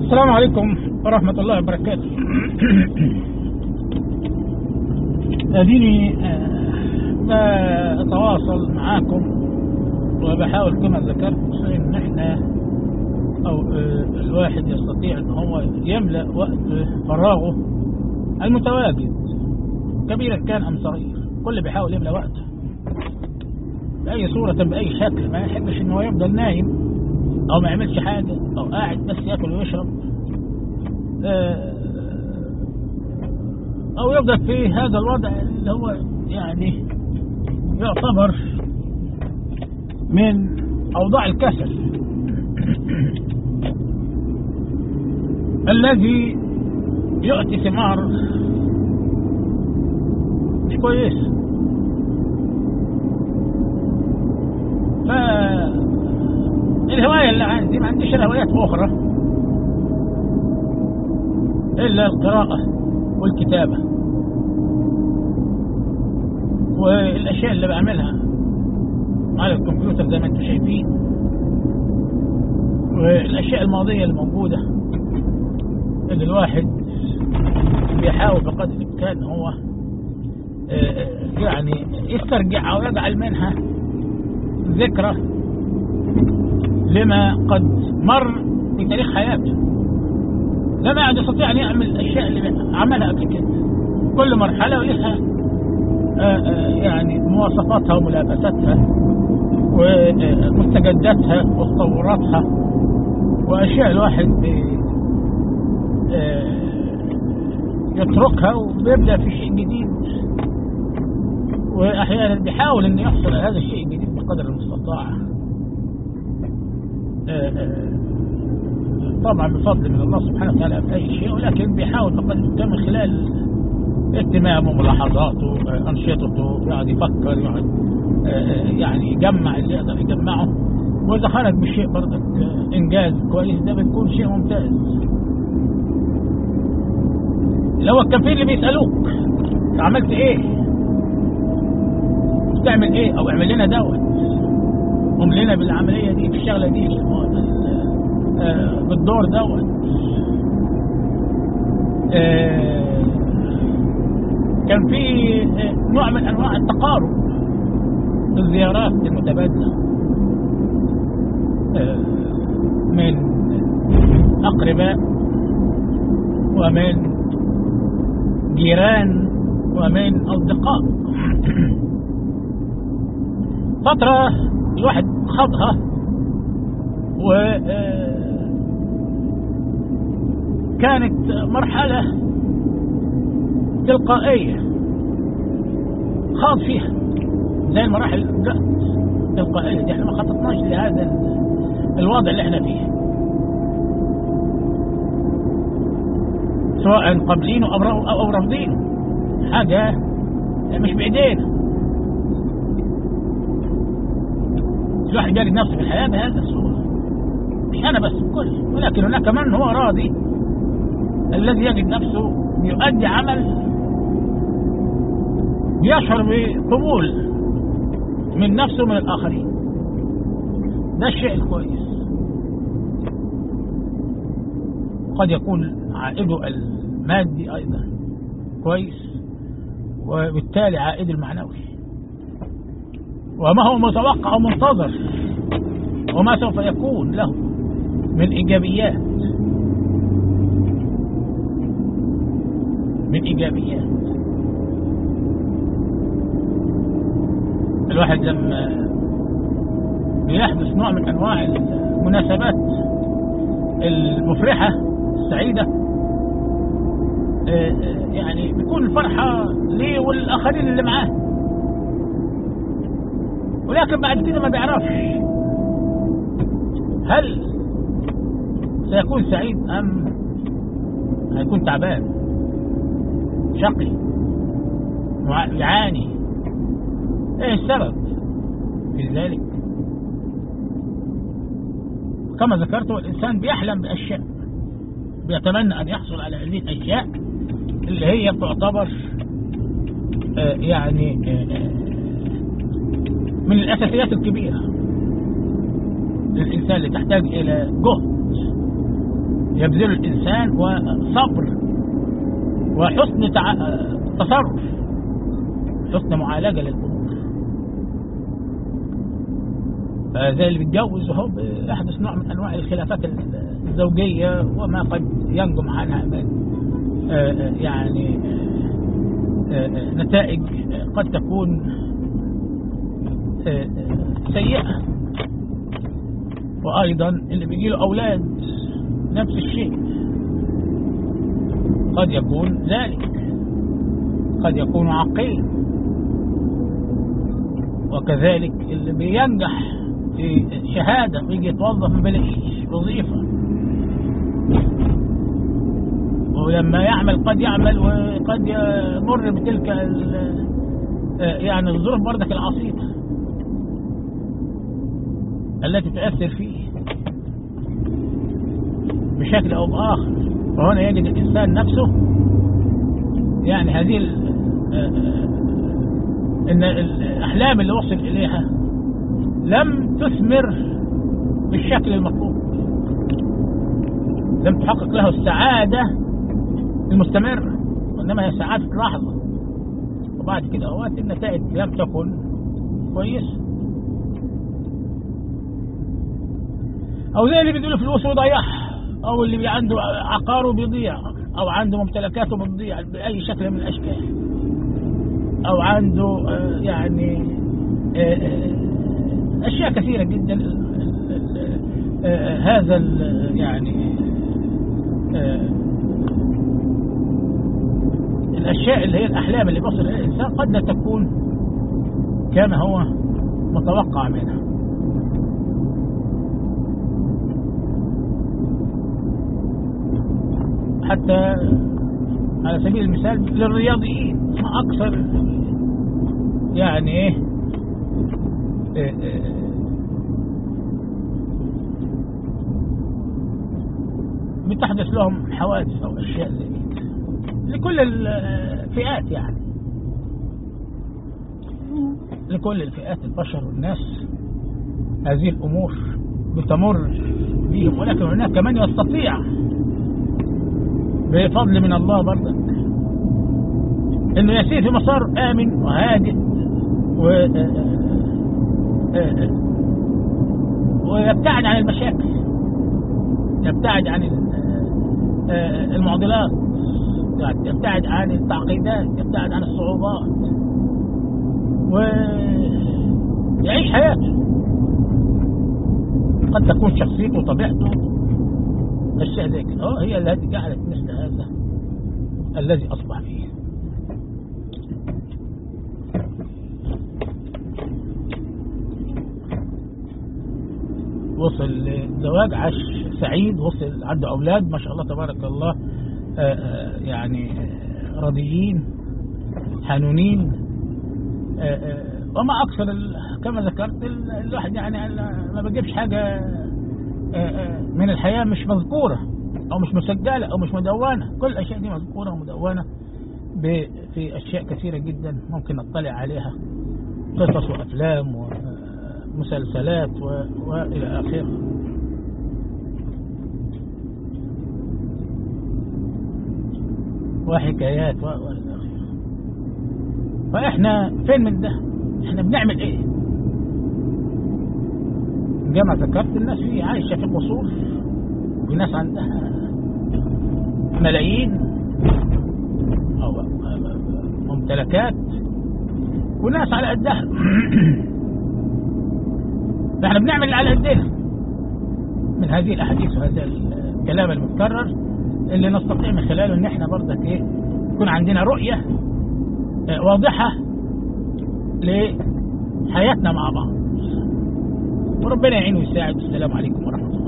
السلام عليكم ورحمة الله وبركاته. أديني بتواصل معاكم وبحاول كما ذكرت إن إحنا أو الواحد يستطيع إن هو يملأ وقت فراغه المتواجد كبيرا كان أم صغير. كل بيحاول يملأ وقته بأي صورة بأي شكل، ما يحبش إن هو يفضل نايم أو ما يعملش حاجة أو قاعد بس يأكل ويشرب، أو يفضل في هذا الوضع اللي هو يعني يعتبر من أوضاع الكسل الذي يؤتي ثمار مش كويس. فالهواية اللي عندي ما عنديش هوايات أخرى إلا القراءة والكتابة والأشياء اللي بعملها على الكمبيوتر زي ما انتم شايفين، والأشياء الماضية الموجودة اللي الواحد بيحاول بقدر الإمكان هو يعني يسترجع أو يجعل منها ذكرى لما قد مر في تاريخ حياته. لا يعد يستطيع أن يعمل الأشياء اللي عملها قبل كده. كل مرحلة ولها يعني مواصفاتها وملابساتها ومستجداتها وتطوراتها وأشياء الواحد يتركها وبيبدأ في شيء جديد، وأحيانا بيحاول أن يحصل على هذا الشيء الجديد بقدر المستطاع، طبعا بفضل من الله سبحانه وتعالى في أي شيء، ولكن بيحاول بقدر الإمكان من خلال اهتمامه وملاحظاته أنشطته، يقعد يفكر، يقعد يعني يجمع اللي يقدر يجمعه، وإذا خرج بشيء برضك إنجاز كويس ده بيكون شيء ممتاز. لو كان في اللي بيسألوك عملت إيه؟ تعمل إيه؟ أو اعمل لنا دوت، قم لنا بالعملية دي بالشغلة دي بالدور دوت. كان في نوع من أنواع التقارب في الزيارات المتبادلة من أقرباء ومن جيران ومن أصدقاء. فترة الواحد خاضها وكانت مرحلة تلقائية خاض فيها زي المراحل التلقائية دي. احنا ما خططناش لهذا الوضع اللي احنا فيه، سواء قابلينه أو رافضينه، حاجة مش بإيدينا. الواحد يجد نفسه في الحياة بهذا الصورة، مش أنا بس الكل، ولكن هناك من هو راضي، الذي يجد نفسه يؤدي عمل يشعر بقبول من نفسه ومن الآخرين. ده الشيء الكويس. قد يكون عائده المادي أيضا كويس، وبالتالي عائده المعنوي، وما هو متوقع ومنتظر وما سوف يكون له من إيجابيات الواحد لما بيحدث نوع من أنواع المناسبات المفرحة السعيدة، يعني بيكون الفرحة ليه والآخرين اللي معاه، ولكن بعد كده ما بيعرفش هل سيكون سعيد أم هيكون تعبان شقي يعاني. ايه السبب في ذلك؟ كما ذكرت، الإنسان بيحلم بأشياء، بيتمنى أن يحصل على هذه الأشياء اللي هي تعتبر يعني من الأساسيات الكبيرة للإنسان اللي تحتاج إلى جهد يبذل الإنسان وصبر وحسن تصرف، حسن معالجة للأمور. زي اللي بيتجوز وهو بيحدث نوع من أنواع الخلافات الزوجية وما قد ينجم عنها يعني نتائج قد تكون سيئة. وأيضا اللي بيجيله أولاد نفس الشيء، قد يكون ذلك، قد يكون عقيم. وكذلك اللي بينجح في شهادة ويجي يتوظف ما بيلاقيش وظيفة، ولما يعمل قد يعمل وقد يمر بتلك يعني الظروف بردك العصيبة التي تؤثر فيه بشكل أو بآخر. وهنا يجد الإنسان نفسه يعني هذه إن الأحلام اللي وصل إليها لم تثمر بالشكل المطلوب، لم تحقق له السعادة المستمرة، وإنما هي سعادة لحظة، وبعد كده أوقات النتائج لم تكن كويسة. أو زي اللي بيديله فلوس ويضيعها، أو اللي عنده عقاره بيضيع، أو عنده ممتلكاته بتضيع بأي شكل من الأشكال، أو عنده يعني أشياء كثيرة جدا. هذا يعني الأشياء اللي هي الأحلام اللي بيصل إليها الإنسان قد لا تكون كما هو متوقع منها. حتى على سبيل المثال للرياضيين ما أكثر يعني إيه بتحدث لهم حوادث أو أشياء زي كده لكل الفئات، يعني لكل الفئات البشر والناس هذه الأمور بتمر بهم. ولكن هناك كمان يستطيع بفضل من الله برضك انه يسير في مسار آمن وهادئ ويبتعد عن المشاكل، يبتعد عن المعضلات، يبتعد عن التعقيدات، يبتعد عن الصعوبات، ويعيش حياته. قد تكون شخصيته وطبيعته أشياء زي كده هي التي جعلت مثل هذا الذي أصبح فيه. وصل للزواج، عاش سعيد، وصل عنده أولاد ما شاء الله تبارك الله، يعني راضيين حنونين، وما أكثر كما ذكرت الواحد يعني ما بجيبش حاجة من الحياة مش مذكورة أو مش مسجلة أو مش مدونة. كل الأشياء دي مذكورة ومدونة في أشياء كثيرة جدا ممكن نطلع عليها، قصص وأفلام ومسلسلات وإلى آخره. وحكايات وإلى آخره. فإحنا فين من ده؟ إحنا بنعمل إيه؟ كما ذكرت الناس فيه عايشة في قصور، وناس عندها ملايين أو ممتلكات، وناس على قدها. فإحنا بنعمل اللي على قدنا من هذه الأحاديث وهذا الكلام المتكرر اللي نستطيع من خلاله إن إحنا برضك إيه يكون عندنا رؤية واضحة لحياتنا مع بعض. وربنا يعين ويساعد. السلام عليكم ورحمة الله.